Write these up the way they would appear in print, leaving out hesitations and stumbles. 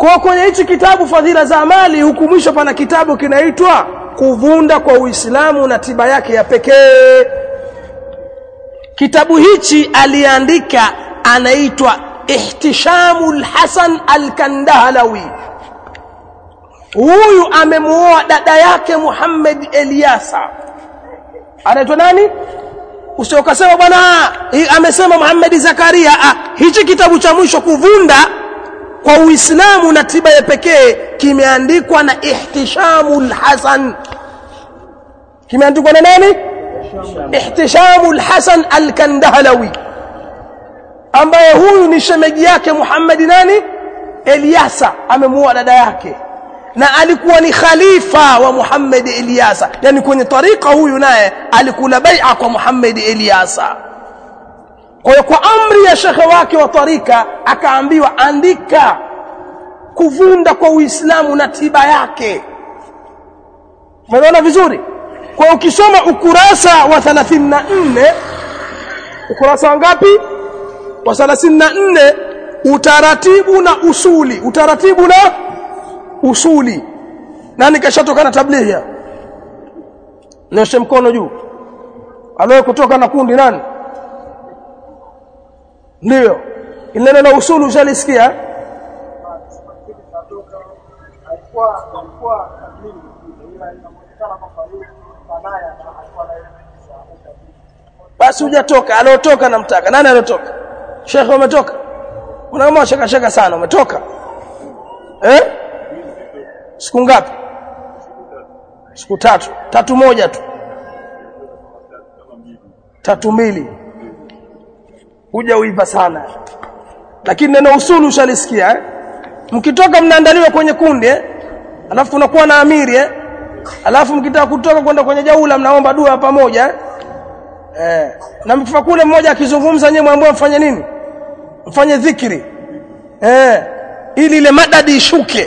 Kwa kwenye hichi kitabu Fadhila za Amali huku mwisho pana kitabu kinaitwa Kuvunda kwa Uislamu na Tiba yake ya Pekee. Kitabu hichi aliandika anaitwa Ihtishamul Hasan Al-Kandahlawi. Huyu amemuoa dada yake Muhammad Eliasa. Anaitwa nani? Usiokasema bwana amesema Muhammad Zakaria. Hichi kitabu cha mwisho Kuvunda kwa Uislamu na Tiba ya Pekee kimeandikwa na Ihtishamul Hasan. Kimeandikwa na nani? Ihtishamul Hasan Al-Kandahlawi, ambaye huyu ni shemeji yake Muhammad nani? Eliasa. Amemuoa dada yake na alikuwa ni khalifa wa Muhammad Eliasa, yani kwenye tarika huyu naye alikula bai'a kwa Muhammad Eliasa. Kwa hiyo kwa amri ya shekhe wake wa tarika akaambiwa andika Kuvunda kwa Uislamu na Tiba yake. Umeona vizuri? Kwa ukisoma ukurasa wa 34, ukurasa wangapi? Wa 34, utaratibu na usuli. Utaratibu na usuli. Nani kashatoka na tablighi? Nyoshe mkono juu. Alio kutoka na kundi nani? Ndio. Ile neno usulu ushalisikia? Basi hujatoka. Aliotoka namtaka. Nani aliotoka? Sheikh umetoka? Unaona shaka sana umetoka? Siku ngapi? Siku 3. 3 moja tu. 3 mbili. Huja uiva sana. Lakini neno usulu ushalisikia Mkitoka mnaandaliwa kwenye kundi alafu tunakuwa na amiri alafu mkitaka kutoka kwenda kwenye jaula mnaomba dua pamoja na mkifa kule mmoja akizungumza nyewe mwambie mfanye nini? Mfanye dhikri ili ile madadi ishuke.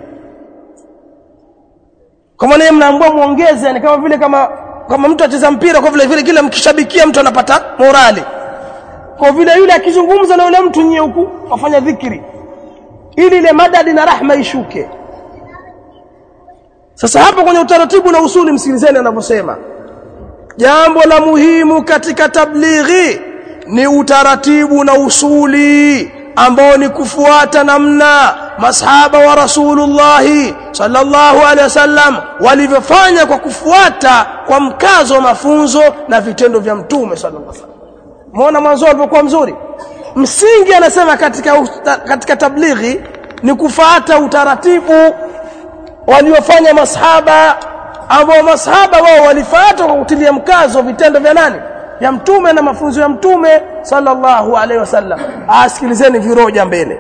Kama nyewe mnaambia muongeze, yani kama vile kama mtu acheza mpira, kwa vile kila mkishabikia mtu anapata morali. Kwa vile yule akizungumza na yule mtu nyewe huku wafanya dhikri ili ile madadi na rahma ishuke. Sasa hapa kwenye utaratibu na usuli msikilizeni anavyosema. Jambo la muhimu katika tablighi ni utaratibu na usuli ambao ni kufuata namna masahaba wa Rasulullah sallallahu alaihi wasallam walivyofanya kwa kufuata kwa mkazo mafunzo na vitendo vya Mtume sallallahu alaihi wasallam. Muona mwanzo alipokuwa mzuri. Msingi anasema katika tablighi ni kufuata utaratibu waliofanya masahaba, ambao masahaba wao walifuata kwa kutilia mkazo vitendo vya nani? Ya Mtume na mafunzo ya Mtume sallallahu alaihi wasallam. Asikilizeni viroja mbele.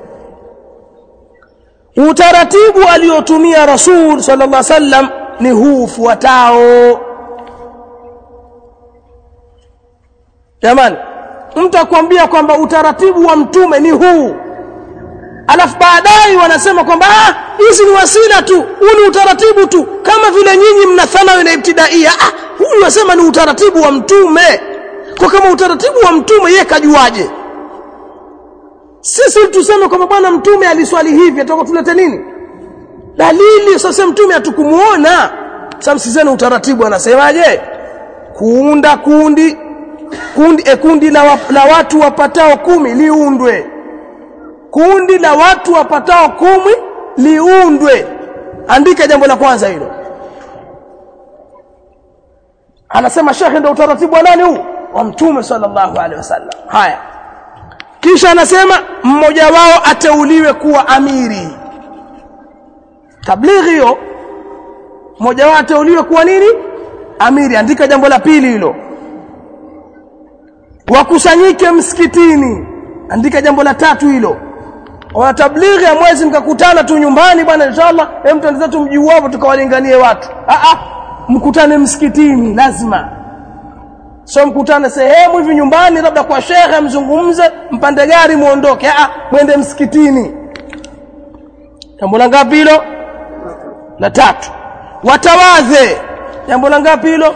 Utaratibu aliotumia Rasul sallallahu alaihi wasallam ni huu ufuatao. Jamani, mtu akwambia kwamba utaratibu wa Mtume ni huu, alafu baadaye wanasema kwamba hizi ni wasila tu, huu ni utaratibu tu, kama vile nyinyi mna thanawi na ibtidaia. Huyu wasema ni utaratibu wa Mtume. Kwa kama utaratibu wa Mtume yeye kajuaje? Sisi tuseme kwamba bwana Mtume aliswali hivi, ataka tulete nini? Dalili. Sasa Mtume hatukumuona. Sasa msizeni utaratibu anasemaje? Kuunda kundi la watu wapatao 10 liundwe. Kundi la watu wapatao 10 liundwe. Andika jambo la kwanza hilo. Anasema shekhe ndio utaratibu wa nani huu? Wa Mtume sallallahu alaihi wasallam. Haya. Kisha anasema mmoja wao ateuliwe kuwa amiri. Tablighi hiyo mmoja wao ateuliwe kuwa nini? Amiri. Andika jambo la pili hilo. Wakusanyike msikitini. Andika jambo la 3 hilo. Wa tablighi ya mwezi mkakutana tu nyumbani bwana inshallah, mtaanza tu mji wao tukawalinganie watu. Mkutane msikitini lazima. Sio mkutane sehemu hivi nyumbani labda kwa shekhe mzungumze, mpande gari muondoke. Mwende msikitini. Jambo la ngapi hilo? La 3. Watawadhe. Jambo la ngapi hilo?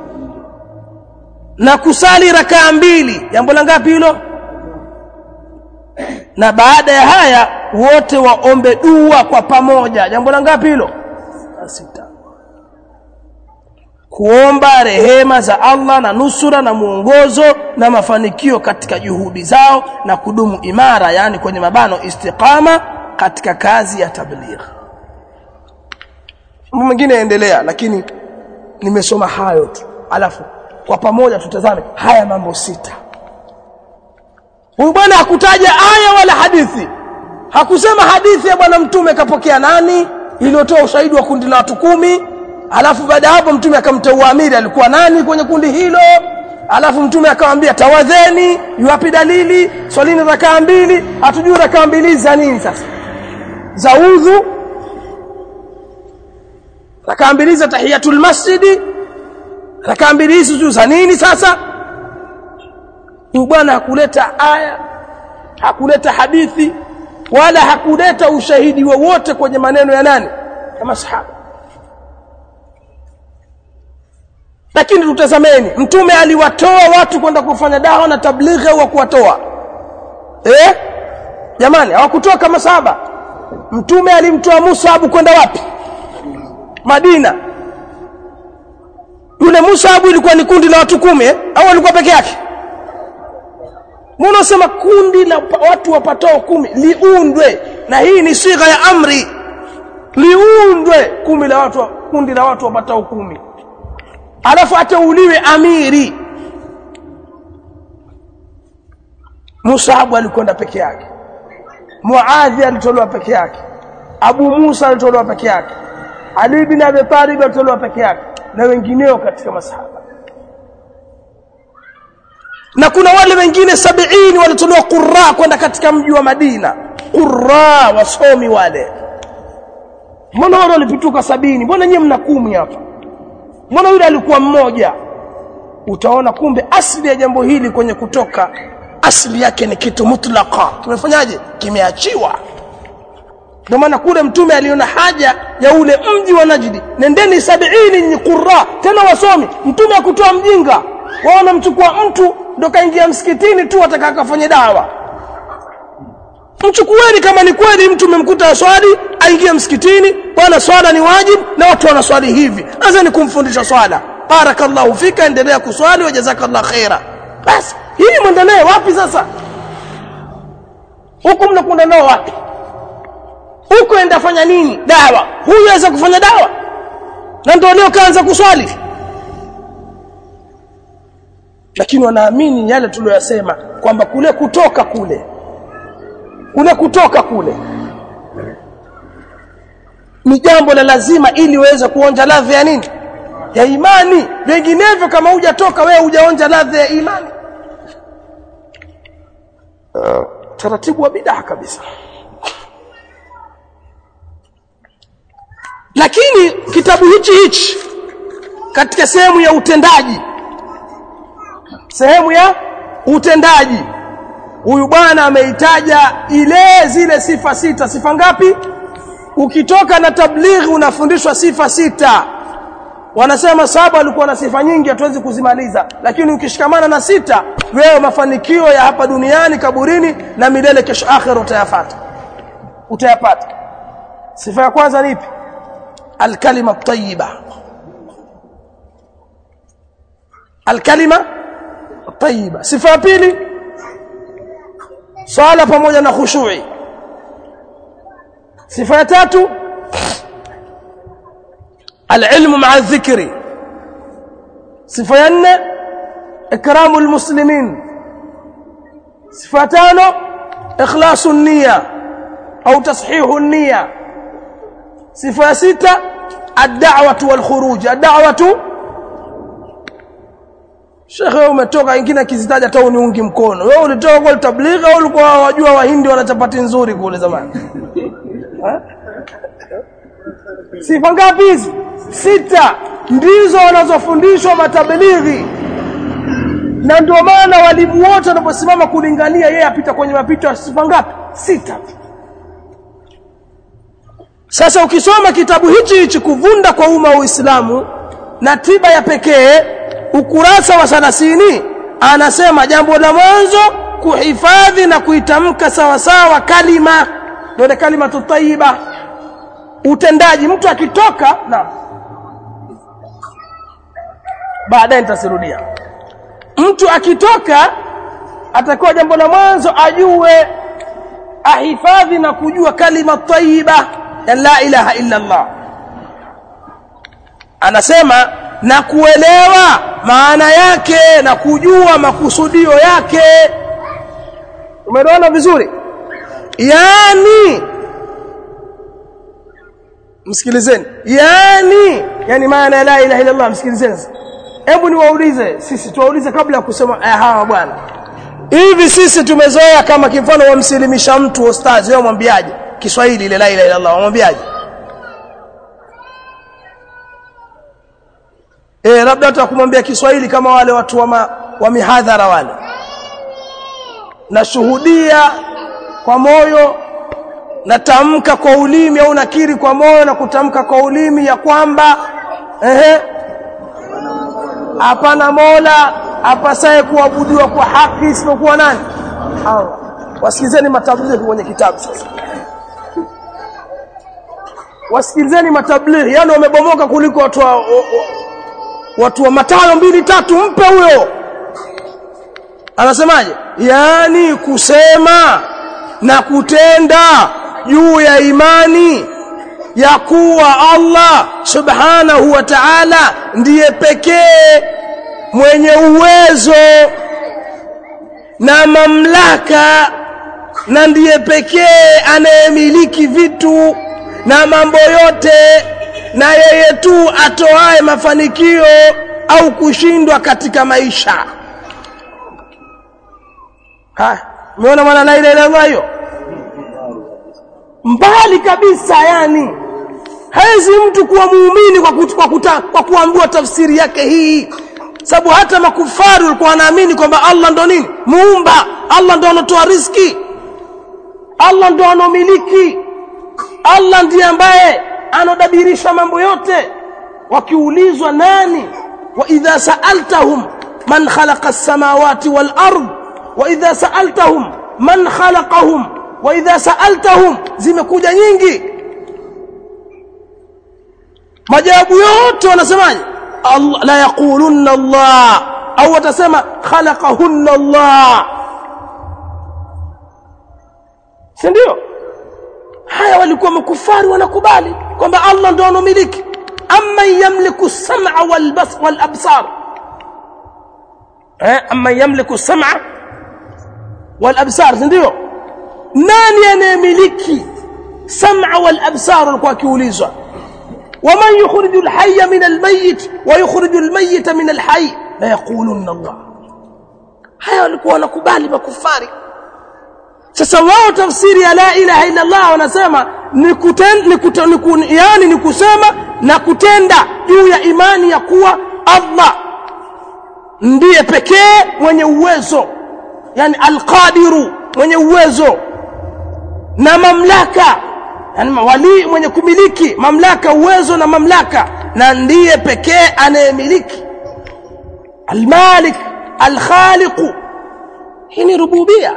Na kusali rakaa 2. Jambo la ngapi hilo? Na baada ya haya wote waombe dua kwa pamoja. Jambo la ngapi hilo? La 6. Kuomba rehema za Allah na nusura na muongozo na mafanikio katika juhudi zao na kudumu imara, yani kwenye mabano istiqama katika kazi ya tabligh. Mambo mengine yaendelea, lakini nimesoma hayo tu. Alafu kwa pamoja tutazame haya mambo 6. Huyu bwana hakutaja aya wala hadithi. Hakusema hadithi ya bwana mtume kapokea nani, iliyotoa ushahidi wa kundi la watu 10. Alafu baada hapo mtume akamteua amiri alikuwa nani kwenye kundi hilo. Alafu mtume akamwambia tawadheni, yuapi dalili, swalini rakaa 2. Hatujui rakaa 2 za nini sasa. Za udhu, rakaa 2 za tahiyatul masjid, rakaa 2 hizo za nini sasa? Huyu bwana hakuleta aya, hakuleta hadithi, wala hakuleta ushahidi wowote kwenye maneno ya nani? Ya masahaba. Lakini tutazameni, mtume aliwatoa watu kwenda kufanya dawa na tablighi au kuwatoa? Jamani, hawakutoa kama sahaba. Mtume alimtoa Mus'ab kwenda wapi? Madina. Yule Mus'ab ilikuwa ni kundi la watu 10 au alikuwa peke yake? Mbona unasema kundi la watu wapatao 10 liundwe? Na hii ni sigha ya amri. Liundwe kundi la watu wapatao 10. Alafu ateuliwe amiri. Mus'ab alikwenda peke yake. Muadh alitolewa peke yake. Abu Musa alitolewa peke yake. Ali bin Abi Talib alitolewa peke yake, na wengineo katika masahaba. Na kuna wale wengine 70 walitolewa qurra kwenda katika mji wa Madina. Qurra wasomi wale. Mbona wale walipituka 70? Mbona nyinyi mna 10 hapa? Mbona yule alikuwa mmoja? Utaona kumbe asili ya jambo hili kwenye Kutoka, asili yake ni kitu mutlaqa. Tumefanyaje? Kimeachiwa. Ndio maana kule mtume aliona haja ya ule mji wa Najdi. Nendeni 70 ni qurra, tena wasomi. Mtume akutoa mjinga. Wao wanamchukua mtu ndo kaingia msikitini tu atakakafanya dawa. Mchukueni kama ni kweli mtu umemkuta swali aingie msikitini, bwana swala ni wajibu na watu wanaswali hivi. Anza ni kumfundisha swala. Barakallahu fika, endelea kuswali wa jazakallahu khaira. Basi, hii mwendelee wapi sasa? Huko mnakwenda nao wapi? Huko enda fanya nini? Dawa. Huyu aweza kufanya dawa? Na ndio leo kaanza kuswali. Lakini wanaamini yale tuliyosema kwamba kule kutoka kule ni jambo la lazima ili uweze kuonja ladha ya nini? Ya imani. Vinginevyo kama hujatoka wewe hujaonja ladha ya imani. Taratibu wa bid'a kabisa. Lakini kitabu hichi katika sehemu ya utendaji, huyu bwana ameitaja zile sifa 6. Sifa ngapi? Ukitoka na tablighi unafundishwa sifa 6. Wanasema sahaba walikuwa na sifa nyingi, hatuwezi kuzimaliza, lakini ukishikamana na 6 wewe mafanikio ya hapa duniani, kaburini na milele kesho akhera utayapata. Sifa ya kwanza ni ipi? Al-kalima at-tayyiba. Al-kalima at-tayyiba. Sifa ya pili, swala pamoja na khushu'i. Sifa ya tatu, al-ilmu ma'a adh-dhikri. Sifa ya 4, ikramu al-muslimin. Sifa ya 5, ikhlasu an-niyya au tashihu an-niyya. Sifa ya 6, ad-da'watu wal-khuruj. Ad-da'watu, Sheikh wewe umetoka ingine kizitaja hata uniungi mkono. Wewe ulitoka kwa tablighi au ulikuwa wajua wahindi wana chapati nzuri kule zamani? Sifa ngapi hizi? 6 ndizo wanazofundishwa matablighi. Na ndio maana walimu wote wanaposimama kulingania yeye apita kwenye mapito ya sifa ngapi? 6. Sasa ukisoma kitabu hichi kuvunda kwa umma wa Uislamu na tiba ya pekee, ukurasa wa 30, anasema jambo la mwanzo kuhifadhi na kuitamka sawa sawa kalima ndio kalimatu tayyiba. Utendaji mtu akitoka na baadaye nitasirudia. Mtu akitoka atakuwa jambo la mwanzo ajue ahifadhi na kujua kalima tayyiba ya la ilaha illa Allah. Anasema na kuelewa maana yake na kujua makusudio yake. Umeelewana vizuri? Msikilizeni. Yani maana ya la ilaha illa Allah, msikilizeni. Hebu niwaulize, sisi tuwaulize kabla ya kusema hawa bwana. Hivi sisi tumezoea kama kimfano wamsilimisha mtu ustazi, wao mwambiaje? Kiswahili ile la ilaha illa Allah mwambiaje? Labda atakumwambia Kiswahili kama wale watu wa mihadhara wale. Nashuhudia kwa moyo, natamka kwa ulimi, au nakiri kwa moyo na kutamka kwa ulimi ya kwamba hapana mola apasaye kuabudiwa kwa haki isipokuwa nani? Allah. Wasikilizeni matablighi kwenye kitabu sasa. Wasikilizeni matablighi, yani wamebomoka kuliko watu wa Mathayo 2:3. Mpe huyo. Anasemaje? Yani kusema na kutenda juu ya imani ya kuwa Allah subhanahu wa ta'ala ndiye pekee mwenye uwezo na mamlaka, na ndiye pekee anayemiliki vitu na mambo yote, na yeye tu atoae mafanikio au kushindwa katika maisha. Umeona maana la ilaha illa Allah hiyo? Mbali kabisa, yani haizi mtu kuwa muumini kwa kuambiwa tafsiri yake hii. Sababu hata makufaru walikuwa wanaamini kwamba Allah ndo nini? Muumba. Allah ndo anatoa riziki. Allah ndo anomiliki. Allah ndiye ambaye anadabirisha mambo yote. Wakiulizwa nani? Wa idha sa'altahum man khalaqa as-samawati wal ard wa idha sa'altahum man khalaqahum wa idha sa'altahum, zimekuja nyingi. Majawabu yote wanasemaje? Allah, la yaqulunna Allah, au watasema khalaqahunna Allah. Si ndio? Haya walikuwa makufari wanakubali kwamba Allah ndio anomiliki. Amma yamliku as-sam'a wal absar. Amma yamliku as-sam'a wal absar, si ndio? Nani anayemiliki sam'a wal absar? Walikuwa kiulizwa. ومن يخرج الحي من الميت ويخرج الميت من الحي لا يقولون الله. haya walikuwa wanakubali makufari. Sasa wao tafsiri ya la ilaha illa Allah wanasema ni kusema na kutenda juu ya imani ya kuwa Allah ndiye pekee mwenye uwezo, yani al-Qadiru, mwenye uwezo na mamlaka, yani wali mwenye kumiliki mamlaka, uwezo na mamlaka, na ndiye pekee anayemiliki. Al-Malik, al-Khaliq. Hii ni rububia.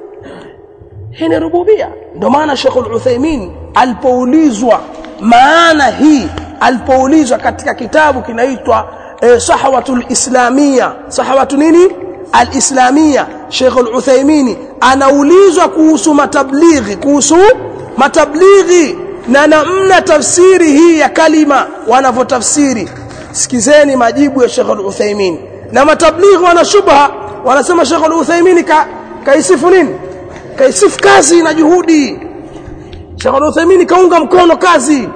Ndio maana Sheikh Al-Uthaymeen alipoulizwa maana hii, alipoulizwa katika kitabu kinaitwa Sahwatul Islamia, sahwatu nini? Al-Islamia. Sheikh Al-Uthaymeen anaulizwa kuhusu matablighi na namna tafsiri hii ya kalima wanavyotafsiri. Sikizeni majibu ya Sheikh Al-Uthaymeen. Na matablighi wana shubha, wanasema Sheikh Al-Uthaymeen kaisifu nini? Kaisifu kazi na juhudi. Sheikh Al-Uthaymeen kaunga mkono kazi.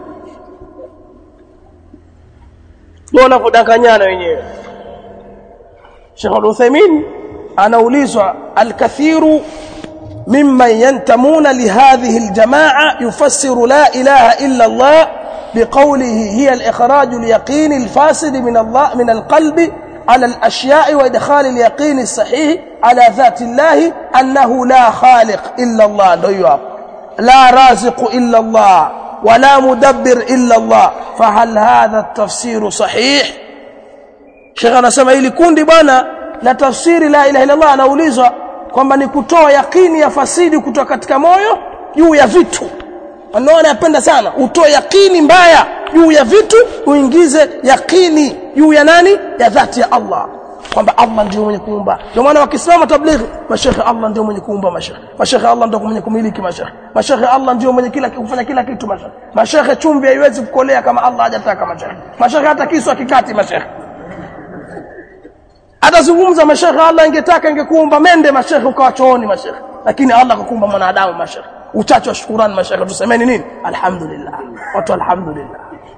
Ndio wanavodanganyana wenyewe. Sheikh Al-Uthaymeen anaulizwa al-kathiru mimman yantamuna lihadhihi al-jamaa yufassiru la ilaha illa Allah biqawlihi hiya al-ikhraj al-yaqin al-fasid min Allah min al-qalbi على الأشياء وإدخال اليقين الصحيح على ذات الله أنه لا خالق إلا الله لا رازق إلا الله ولا مدبر إلا الله. فهل هذا التفسير صحيح؟ شيخنا سمع ili kundi bwana la tafsiri la ilaha illa Allah anaulizwa kwamba ni kutoa yakini ya fasidi kutoka katika moyo juu ya vitu. Anaona yapenda sana utoe yakini mbaya juu ya vitu, uingize yakini juu ya nani? Ya dhati ya Allah, kwamba Allah ndiye mwenye kuumba. Ndio maana wakisimama tablighi, mashekhe Allah ndiye mwenye kuumba, mashekhe Allah ndiye mwenye kumiliki, mashekhe Allah ndiye mwenye kufanya kila kitu. Mashekhe chumvi haiwezi kukolea kama Allah hajataka. Mashekhe hata kisu akikati mashekhe atazungumza. Mashekhe Allah ingetaka ingekuumba mende mashekhe ukawa chooni mashekhe, lakini Allah akakuumba mwanadamu mashekhe. Uchache wa shukrani mashekhe, tusemeni nini? Alhamdulillah. Watu alhamdulillah.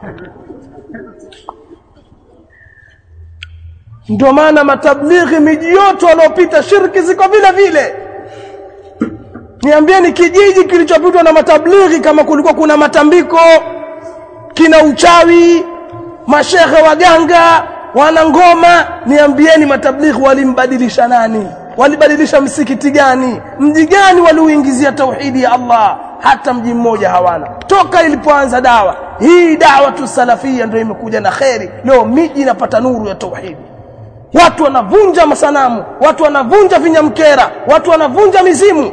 Ndio maana matablighi miji yote wanaopita shirki ziko vile vile. Niambieni kijiji kilichopitwa na matablighi kama kulikuwa kuna matambiko, kina uchawi, mashehe waganga, wana ngoma, niambieni matablighi walimbadilisha nani? Walibadilisha msikiti gani? Mji gani waliuingizia tauhidi ya Allah? Hata mji mmoja hawana. Toka ilipoanza dawa hii, dawa tu salafia ndio imekuja na khairi. Leo miji inapata nuru ya tauhidi. Watu wanavunja masanamu, watu wanavunja vinyamkera, watu wanavunja mizimu.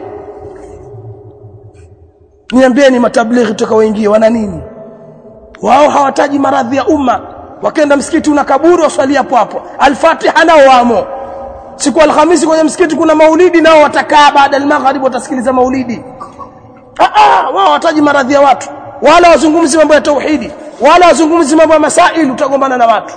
Niambieni matablighi tutakaoingia wana nini? Wao hawataji maradhi ya umma. Wakaenda msikiti una kaburi waswali hapo hapo. Al-Fatiha nao wamo. Siku Alhamisi kwenye msikiti kuna maulidi, nao watakaa baada ya maghrib watasikiliza maulidi. Wao hawataji maradhi ya watu, wala wazungumzi mambo ya tauhidi, wala wazungumzi mambo ya masail, utagombana na watu.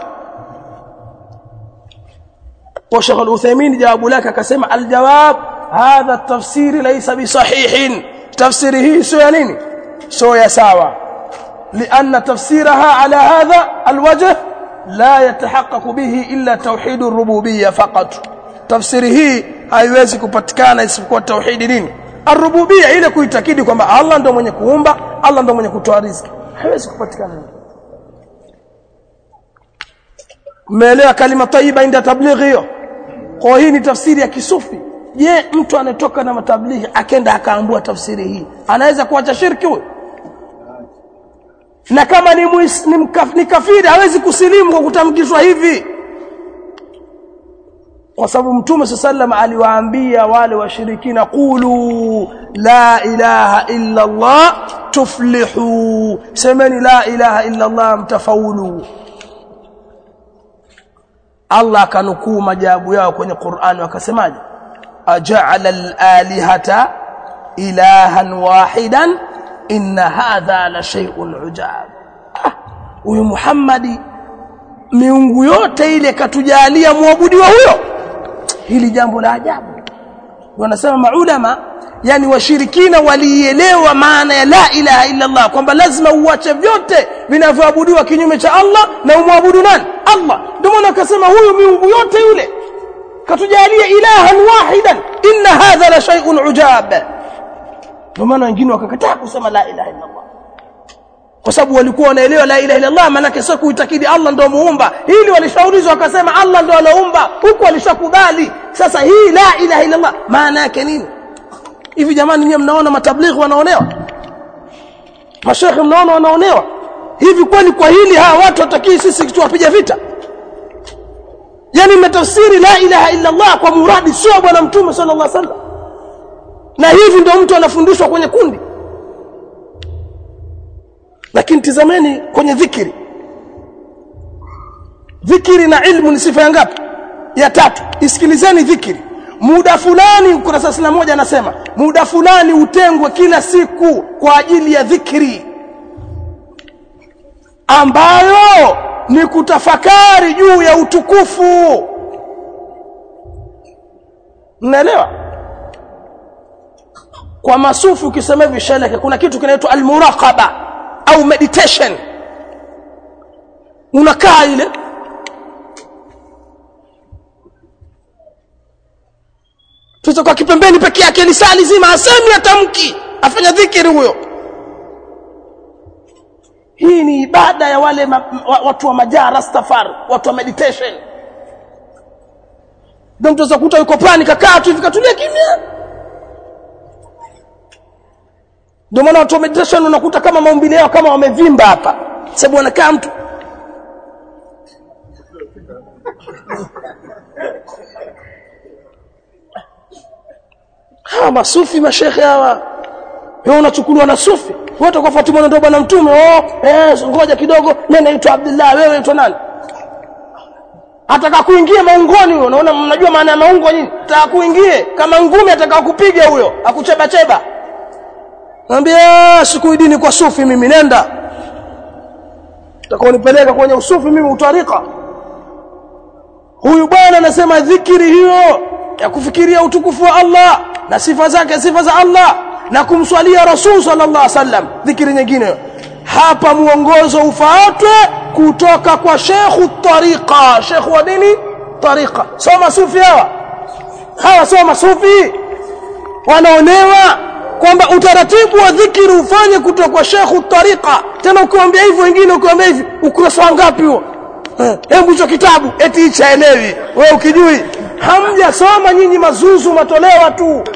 وشيخ العثيمين جواب لك كسمع الجواب هذا التفسير ليس بصحيح. تفسيره سوى نيني؟ سوى ساوى، لأن تفسيرها على هذا الوجه لا يتحقق به إلا توحيد الربوبية فقط. تفسيره haiwezi kupatikana isipokuwa tauhidi nini? Ar-rububiyya, ile kuitakidi kwamba Allah ndio mwenye kuumba, Allah ndio mwenye kutoa riziki. Haiwezi kupatikana. Umeelewa kalima tayyiba inda tablighi hiyo? Kwa hii ni tafsiri ya kisufi. Je, mtu anatoka na matablighi akenda akaambua tafsiri hii, anaweza kuacha shirki huyo? Na kama ni kafiri hawezi kusilimu kwa kutamkishwa hivi, kwa sababu Mtume sallam aliwaambia wale washirikina, qulu la ilaha illa Allah tuflihu, semeni la ilaha illa Allah mtafaulu. Allah akanukuu majawabu yao kwenye Qur'an, wakasemaje? Aja'ala al-alihata ilahan wahidan inna hadha la shay'un ujab. Huyu Muhammadi miungu yote ile katujalia muabudiwa huyo, hili jambo la ajabu. Wanasema maulama, yani washirikina walielewa maana ya la ilaha illa Allah, kwamba lazima uache vyote vinavyoabudiwa kinyume cha Allah na umwabudu nani? Allah. Ndio maana akasema huyu miungu yote yule katujalia ilahan wahidan inna hadha la shay'un ujab. Ndio maana wengine wakakataa kusema la ilaha illa Allah, kwa sababu walikuwa wanaelewa la ilaha illa Allah maana yake sio kuitakidi Allah ndio muumba. Hili walishaulizwa wakasema Allah ndio anaumba, huko walishakubali. Sasa hii la ilaha illa Allah maana yake nini? Hivi jamani, nyinyi mnaona matablighi wanaonewa? Mashekhe mnaona wanaonewa? Hivi kweli kwa hili hawa watu watakii sisi tuwapige vita? Yani mtafsiri la ilaha illa Allah kwa muradi sio bwana Mtume sallallahu alaihi wasallam. Na hivi ndio mtu anafundishwa kwenye kundi. Lakini tizameni kwenye dhikri. Dhikri na ilmu ni sifa ngapi? Ya tatu. Isikilizeni dhikri. Muda fulani, ukurasa 61 anasema muda fulani utengwe kila siku kwa ajili ya dhikri, ambayo ni kutafakari juu ya utukufu. Mnaelewa? Kwa masufi ukisema hivi shalaka, kuna kitu kinaitwa al-muraqaba au meditation. Unakaa ile tutoka kipembeni peke yake, ni saa nzima asemi atamki, afanya dhikri huyo. Hii ni ibada ya wale watu wa majaa Rastafari, watu wa meditation. Ndio mtu zakuta yuko pwani kakaa tu hivi katulia kimya. Ndio maana watu wa meditation unakuta kama maumbile yao kama wamevimba hapa, sababu wanakaa mtu hawa masufi mashekhe hawa wewe unachukuliwa na sufi wote kwa Fatima ndio bwana mtume. Ngoja kidogo, mimi naitwa Abdullah, wewe unaitwa nani? Ataka kuingia maungoni huyo. Unaona, mnajua maana ya maungo nini? Ataka kuingie kama ngumi, ataka kupiga huyo, akucheba cheba. Mwambie sikuidini kwa sufi mimi, nenda. Utakonipeleka kwenye usufi mimi utarika. Huyu bwana anasema dhikri hiyo ya kufikiria utukufu wa Allah na sifa zake, sifa za Allah, na kumswalia Rasul sallallahu alaihi wasallam, dhikri nyingine. Hapa muongozo ufuatwe kutoka kwa Sheikh Tariqa. Sheikh wa dini Tariqa. Soma sufi hawa soma sufi wanaonewa kwamba utaratibu wa dhikri ufanye kutoka kwa Sheikh Tariqa. Tena ukiwaambia hivyo wengine, ukiwaambia hivi, ukurasa ngapi huo? Hebu hicho kitabu eti hichaelewi wewe, ukijui hamjasoma nyinyi, mazuzu matolewa tu.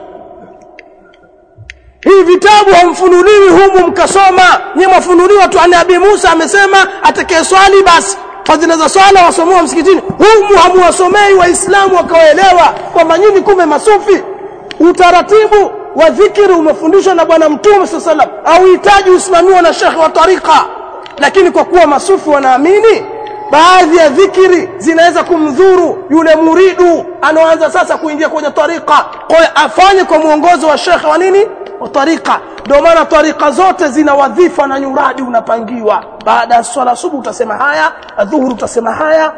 Hii vitabu hamfunuliwi humu mkasoma, nyinyi mafunuliwa tu. Nabii Musa amesema atakaye swali basi fadhila za swala wasomoa msikitini. Humu hamuwasomei Waislamu wakaelewa kwamba nyinyi kumbe masufi. Utaratibu wa dhikri umefundishwa na bwana Mtume sallallahu alaihi wasallam, au hitaji usimamiwa na Sheikh wa Tariqa. Lakini kwa kuwa masufi wanaamini baadhi ya dhikri zinaweza kumdhuru yule muridu anaanza sasa kuingia kwenye tariqa, kwa afanye kwa muongozo wa Sheikh wa nini wa Tariqa. Ndio maana tariqa zote zina wadhifa na nyuradi unapangiwa. Baada ya swala subuhi utasema haya, adhuhuri utasema haya.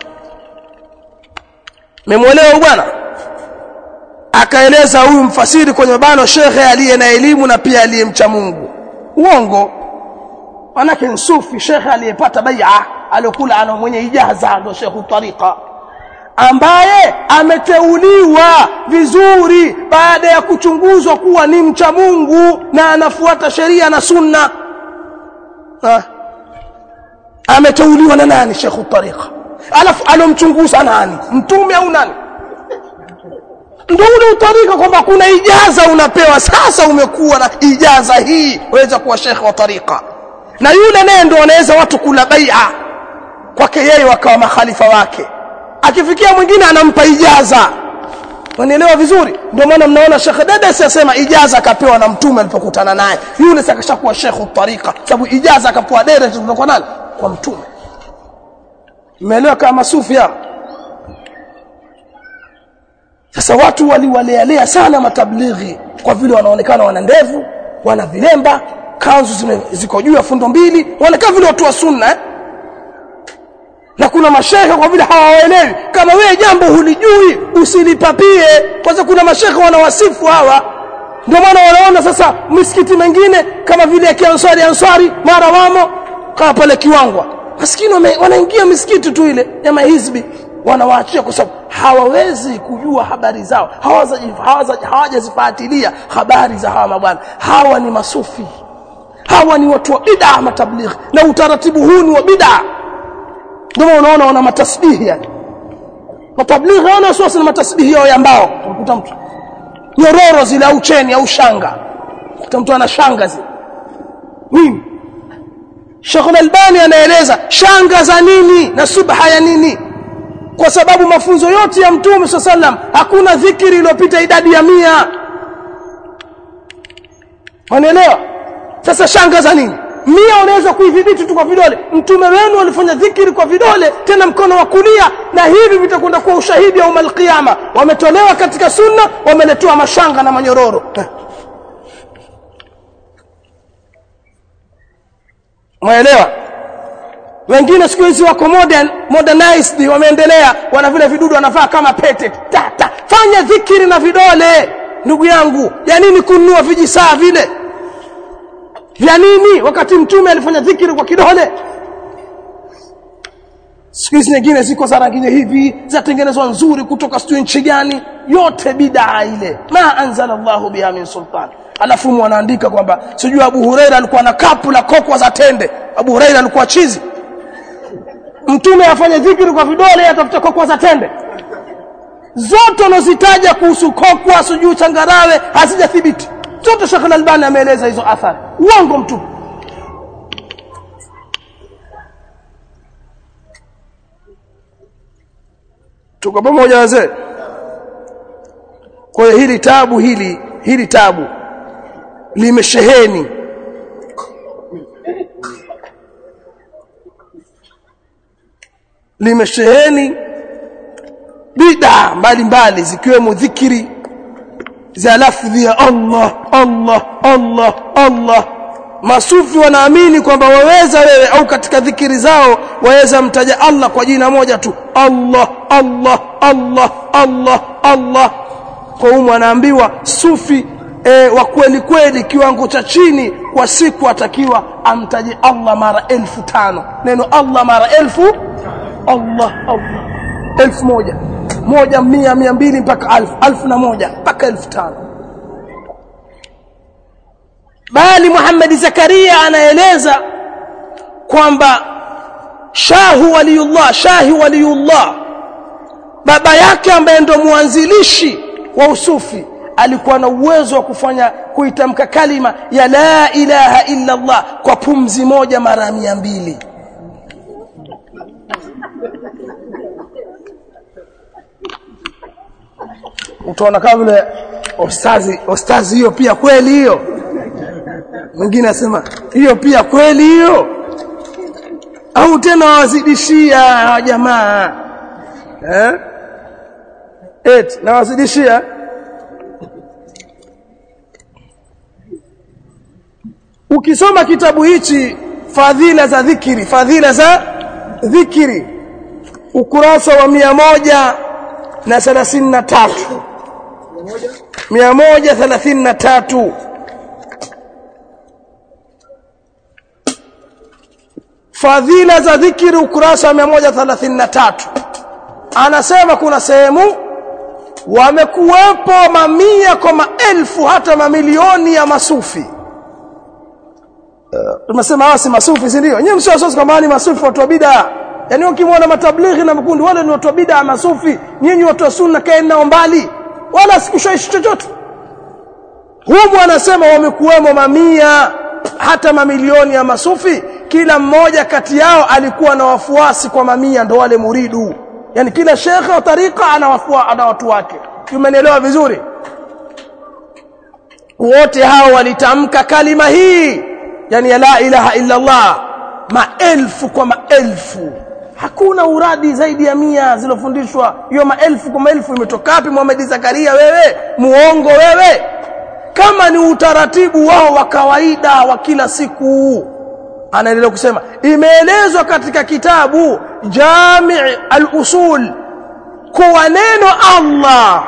Memwelewa bwana? Akaeleza huyu mfasiri kwenye mabano, Sheikh aliye na elimu na pia aliyemcha Mungu. Uongo. Manake ni sufi. Sheikh aliyepata bai'a aliyokula ana mwenye ijaza ndio Sheikh Tariqa, ambaye ameteuliwa vizuri baada ya kuchunguzwa kuwa ni mcha Mungu na anafuata sheria na sunna. Ameteuliwa na nani? Sheikh Tariqa. Alafu alomchunguza nani? Mtume au nani? Ndio ule Tariqa kwamba kuna ijaza unapewa. Sasa umekuwa na ijaza hii, waweza kuwa Sheikh wa Tariqa, na yule naye ndio anaweza watu kula bai'a kwake yeye wakawa makhalifa wake. Akifikia mwingine anampa ijaza. Wanaelewa vizuri? Ndio maana mnaona Sheikh Dada sasema ijaza akapewa na Mtume alipokutana naye. Yule sasa kashakuwa Sheikh Tariqa sababu ijaza akapewa direct kutoka nani? Kwa Mtume. Umeelewa kama sufi hapa? Sasa watu waliwalea sana matablighi kwa vile wanaonekana wana ndevu, wana vilemba, kanzu ziko juu ya fundo mbili, wanakaa vile watu wa sunna Na kuna mashehe kwa vile hawaelewi. Kama wewe jambo hulijui usilipapie, kwa sababu kuna mashehe wanawasifu hawa. Ndio maana wanaona sasa misikiti mengine kama vile ya Ansari mara wamo kama pale Kiwangwa. Maskini wanaingia misikiti tu ile ya mahizbi, wanawaachia kwa sababu hawawezi kujua habari zao. Hawajazifuatilia habari za hawa mabwana. Hawa ni masufi. Hawa ni watu wa bid'a matabligh, na utaratibu huu ni wa bid'a. Ndio unaona wana matasbihi yani. Matablighi wana sio na matasbihi yao ya mbao. Ukuta mtu nyororo zile au cheni au shanga. Ukuta mtu ana shanga zile. Nini? Sheikh Al-Albani anaeleza shanga za nini na subha ya nini. Kwa sababu mafunzo yote ya Mtume sallam hakuna dhikri iliyopita idadi ya 100. Wanaelewa? Sasa shanga za nini? 100 unaweza kuidhibiti tu kwa vidole. Mtume wenu alifanya dhikri kwa vidole, tena mkono wa kulia, na hivi vitakwenda kwa ushahidi wa yaumul qiyama. Wametolewa katika sunna, wameletewa mashanga na manyororo. Umeelewa? Wengine siku hizi wako modernized, wameendelea, wana vile vidudu wanavaa kama pete. Fanya dhikri na vidole, ndugu yangu. Ya nini kununua vijisaa vile? Vya nini wakati Mtume alifanya dhikri kwa kidole? Siku hizi nyingine ziko za rangi hivi, zatengenezwa nzuri kutoka sio nchi gani, yote bid'a ile. Ma anzalallahu biha min sultan. Alafu mwanaandika kwamba sijui Abu Huraira alikuwa na kapu la kokwa za tende. Abu Huraira alikuwa chizi. Mtume afanye dhikri kwa vidole, atafuta kokwa za tende. Zote unazitaja kuhusu kokwa, sijui changarawe, hazijathibiti. Zote Sheikh Al-Albani ameeleza hizo athari. Uongo mtu. Tuko pamoja wazee? Kwa hiyo hili tabu limesheheni bid'a mbalimbali zikiwemo dhikri za lafdhi ya Allah Allah Allah Allah. Masufi wanaamini kwamba waweza wewe au katika dhikri zao waweza mtaja Allah kwa jina moja tu, Allah Allah Allah Allah Allah. Kwa hiyo anaambiwa sufi wa kweli kweli kiwango cha chini kwa siku atakiwa amtaje Allah mara 1000. Neno Allah mara 1000, Allah Allah 1000, 100, 100, 200 mpaka 1000, 1001 mpaka 1500. Bali Muhammad Zakaria anaeleza kwamba shahi waliyullah baba yake ambaye ndo mwanzilishi wa usufi alikuwa na uwezo wa kuitamka kalima ya la ilaha illa Allah kwa pumzi moja mara 200. Utaona kama vile ostazi hiyo pia kweli hiyo. Mwingine asema hiyo pia kweli hiyo, au tena wazidishia jamaa na wazidishia. Ukisoma kitabu hichi fadhila za dhikri ukurasa wa 133 fadhila za dhikri ukurasa wa 133 anasema kuna sehemu wamekuwepo mamia kwa maelfu hata mamilioni ya masufi. Tumesema wasi masufi si ndio? Nyinyi mshasosi kama ni masufi watu wa bid'a. Yaani ukimwona matablighi na makundi wale ni watu wa bid'a masufi, nyinyi watu wa sunna kaeni mbali wala sikushawishi chochote. Humu anasema wamekuwemo mamia hata mamilioni ya masufi, kila mmoja kati yao alikuwa na wafuasi kwa mamia, ndo wale muridu. Yani kila shekhe wa tariqa ana watu wake. Umenielewa vizuri? Wote hao walitamka kalima hii, yani ya la ilaha illa Allah, maelfu kwa maelfu. Hakuna uradi zaidi ya 100 zilofundishwa. Hiyo maelfu kwa maelfu imetoka wapi Muhammad Zakaria wewe? Muongo wewe. Kama ni utaratibu wao wa kawaida wa kila siku. Anaendelea kusema imeelezwa katika kitabu Jami' al-Usul kuwa neno Allah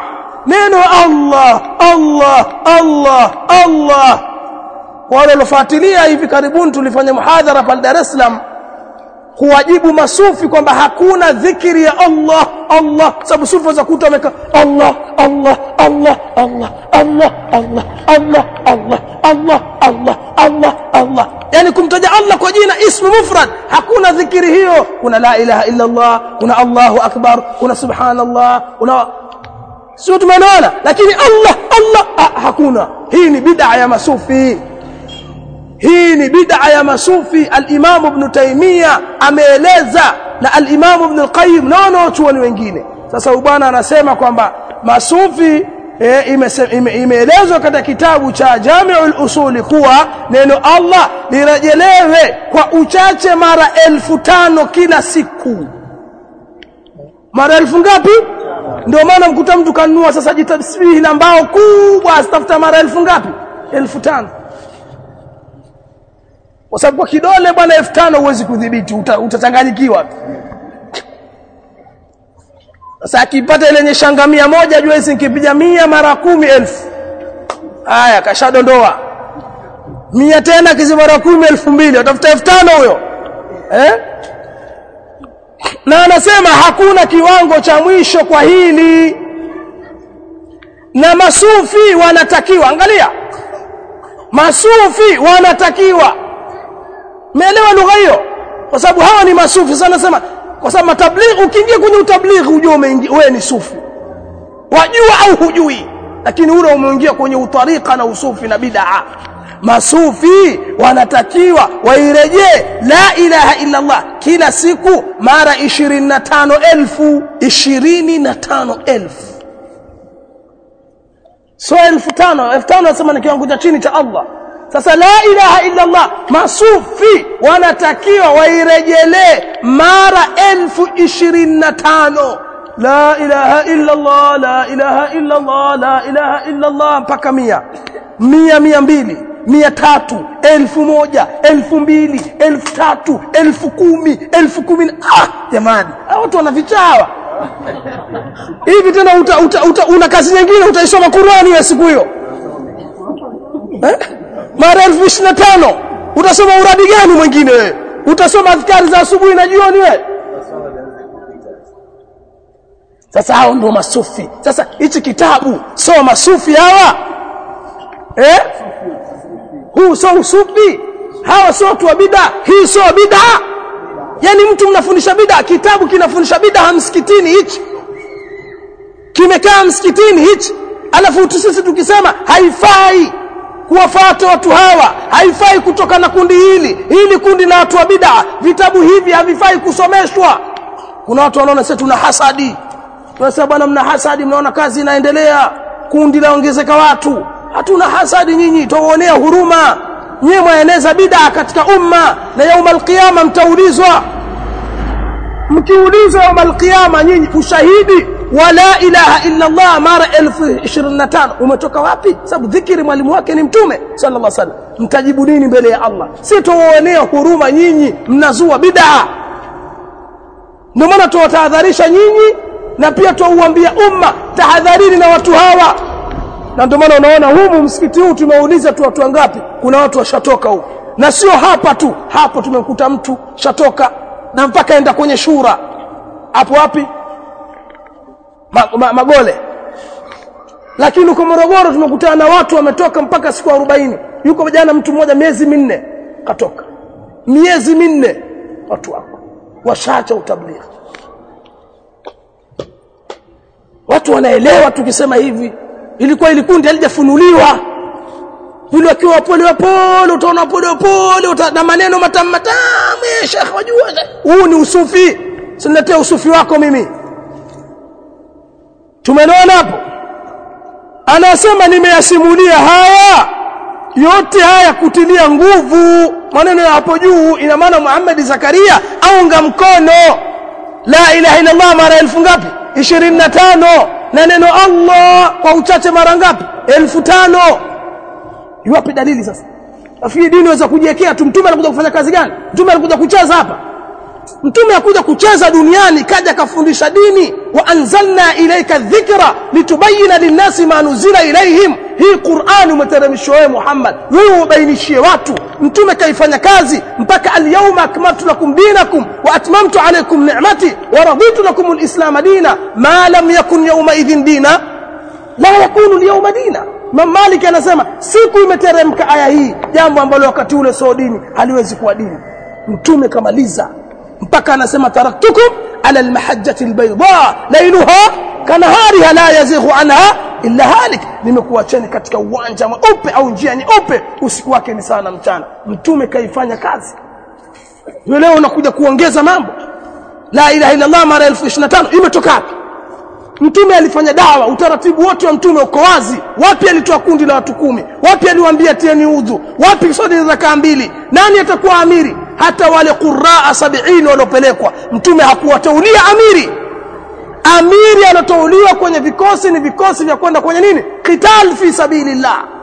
Allah Allah. Wale waliofuatilia hivi karibuni tulifanya muhadhara pale Dar es Salaam kuwajibu masufi kwamba hakuna dhikri ya Allah Allah, sababu sufi za kuta wameka Allah Allah Allah Allah Allah Allah Allah Allah Allah Allah Allah Allah, yani kumtaja Allah kwa jina ismu mufrad. Hakuna dhikri hiyo. Kuna la ilaha illa Allah, kuna Allahu akbar, kuna subhanallah, kuna sio tumeona, lakini Allah Allah hakuna. Hii ni bid'a ya masufi. Al-Imam Ibn Taymiyyah ameeleza na al-Imam Ibn al-Qayyim na watu wengine. Sasa bwana anasema kwamba masufi imeelezwa katika kitabu cha Jami'ul Usul kuwa neno Allah lirejelewe kwa uchache mara 1000 kila siku. Mara 1000 ngapi? Ndio maana mkuta mtu kanunua sasa jitasbihi la mbao kubwa asitafuta mara 1000 ngapi? 1000. Kwa sababu kwa kidole bwana 5000 huwezi kudhibiti, utachanganyikiwa. Sasa akipata ile yenye shanga 100 jua hizi nikipiga 100 mara 10,000. Haya kashadondoa. 100 tena kizimara 10,000 utafuta 5000 huyo. Na anasema hakuna kiwango cha mwisho kwa hili. Na masufi wanatakiwa, angalia. Masufi wanatakiwa. Umeelewa lugha hiyo? Kwa sababu hawa ni masufi. Sasa nasema kwa sababu matablighi, ukiingia kwenye utablighi ujue wewe ni sufi. Wajua au hujui, lakini ule umeingia kwenye utarika na usufi na bid'a. Masufi wanatakiwa wairejee la ilaha illa Allah kila siku mara 25,000. So 5,000 nasema ni kiwango cha chini cha Allah. sasa la ilaha illa Allah masufi wanatakiwa wairejelee mara 1025 la ilaha illa Allah la ilaha illa Allah la ilaha illa Allah mpaka 100 200 300 1000 2000 3000 10,000 10,000 jamani watu wanavichawa hivi tena una kazi nyingine utaisoma Qur'ani ya siku hiyo mara 1025 utasoma uradi gani mwingine wewe utasoma adhkari za asubuhi na jioni wewe sasa hao ndio masufi sasa hichi kitabu sio masufi hawa huu sio usufi hawa sio watu wa bid'a hii sio bid'a yani mtu mnafundisha bid'a kitabu kinafundisha bid'a msikitini hichi kimekaa msikitini hichi alafu sisi tukisema haifai kuwafuata watu hawa haifai kutoka na kundi hili kundi la watu wa bid'a vitabu hivi havifai kusomeshwa kuna watu wanaona sisi tuna hasadi tunasema bwana mna hasadi mnaona kazi inaendelea kundi laongezeka watu hatuna hasadi nyinyi tuwaonea huruma nyinyi mwaeneza bid'a katika umma na yaumul qiyama mtaulizwa mkiulizwa yaumul qiyama nyinyi ushahidi wala ilaha illa Allah mara 1025 umetoka wapi sababu dhikri mwalimu wake ni mtume sallallahu alaihi wasallam mtajibu nini mbele ya Allah si tuwaonea huruma nyinyi mnazua bid'a ndio maana tuwatahadharisha nyinyi na pia tuwaambia umma tahadharini na watu hawa na ndio maana unaona humu msikiti huu tumeuliza tu watu wangapi kuna watu washatoka huko na sio hapa tu hapo tumekuta mtu shatoka na mpaka enda kwenye shura hapo wapi Magole lakini uko Morogoro tumekutana na watu wametoka mpaka siku 40 yuko jana mtu mmoja miezi 4 katoka miezi 4 watu wako washaacha utablighi watu wanaelewa tukisema hivi ilikuwa ile kundi halijafunuliwa yule akiwa pole utaona pole na maneno matamu Sheikh wajua huu ni usufi siniletea usufi wako mimi tumeona hapo anasema nimeyasimulia haya yote haya kutilia nguvu maneno ya hapo juu ina maana Muhammad Zakaria aunga mkono la ilaha illa Allah mara 1000 ngapi 25 na neno Allah kwa uchache mara ngapi 1500 iwapi dalili sasa afi dini inaweza kujiwekea tu mtume anakuja kufanya kazi gani mtume anakuja kucheza hapa mtume akuja kucheza duniani kaja kafundisha dini wa anzalna ilayka dhikra litubayyana lin-nasi ma nuzila ilayhim hii Qur'ani umeteremshwa wewe Muhammad wewe ubainishie watu mtume kaifanya kazi mpaka al-yawma akmaltu lakum dinakum wa atmamtu alaykum ni'mati wa raditu lakum al-islam dina ma lam yakun yawma idhin dina la yakunu al-yawma dina Malik anasema siku imeteremka aya hii jambo ambalo wakati ule sio dini haliwezi kuwa dini mtume kamaliza mpaka anasema taraktukum ala almahajjati albayda lailuha kanahariha la yazighu anha illa halik nimekuacheni katika uwanja mweupe au njia nyeupe usiku wake ni sana mchana mtume kaifanya kazi leo unakuja kuongeza mambo la ilaha illa Allah mara 1025 imetoka wapi mtume alifanya dawa utaratibu wote wa mtume uko wazi wapi alitoa kundi la watu 10 wapi aliwaambia tieni udhu wapi swali zaka 2 nani atakuwa amiri hata wale qurraa 70 waliopelekwa mtume hakuwateulia amiri anateuliwa kwenye vikosi ni vikosi vya kwenda kwenye nini qital fi sabilillah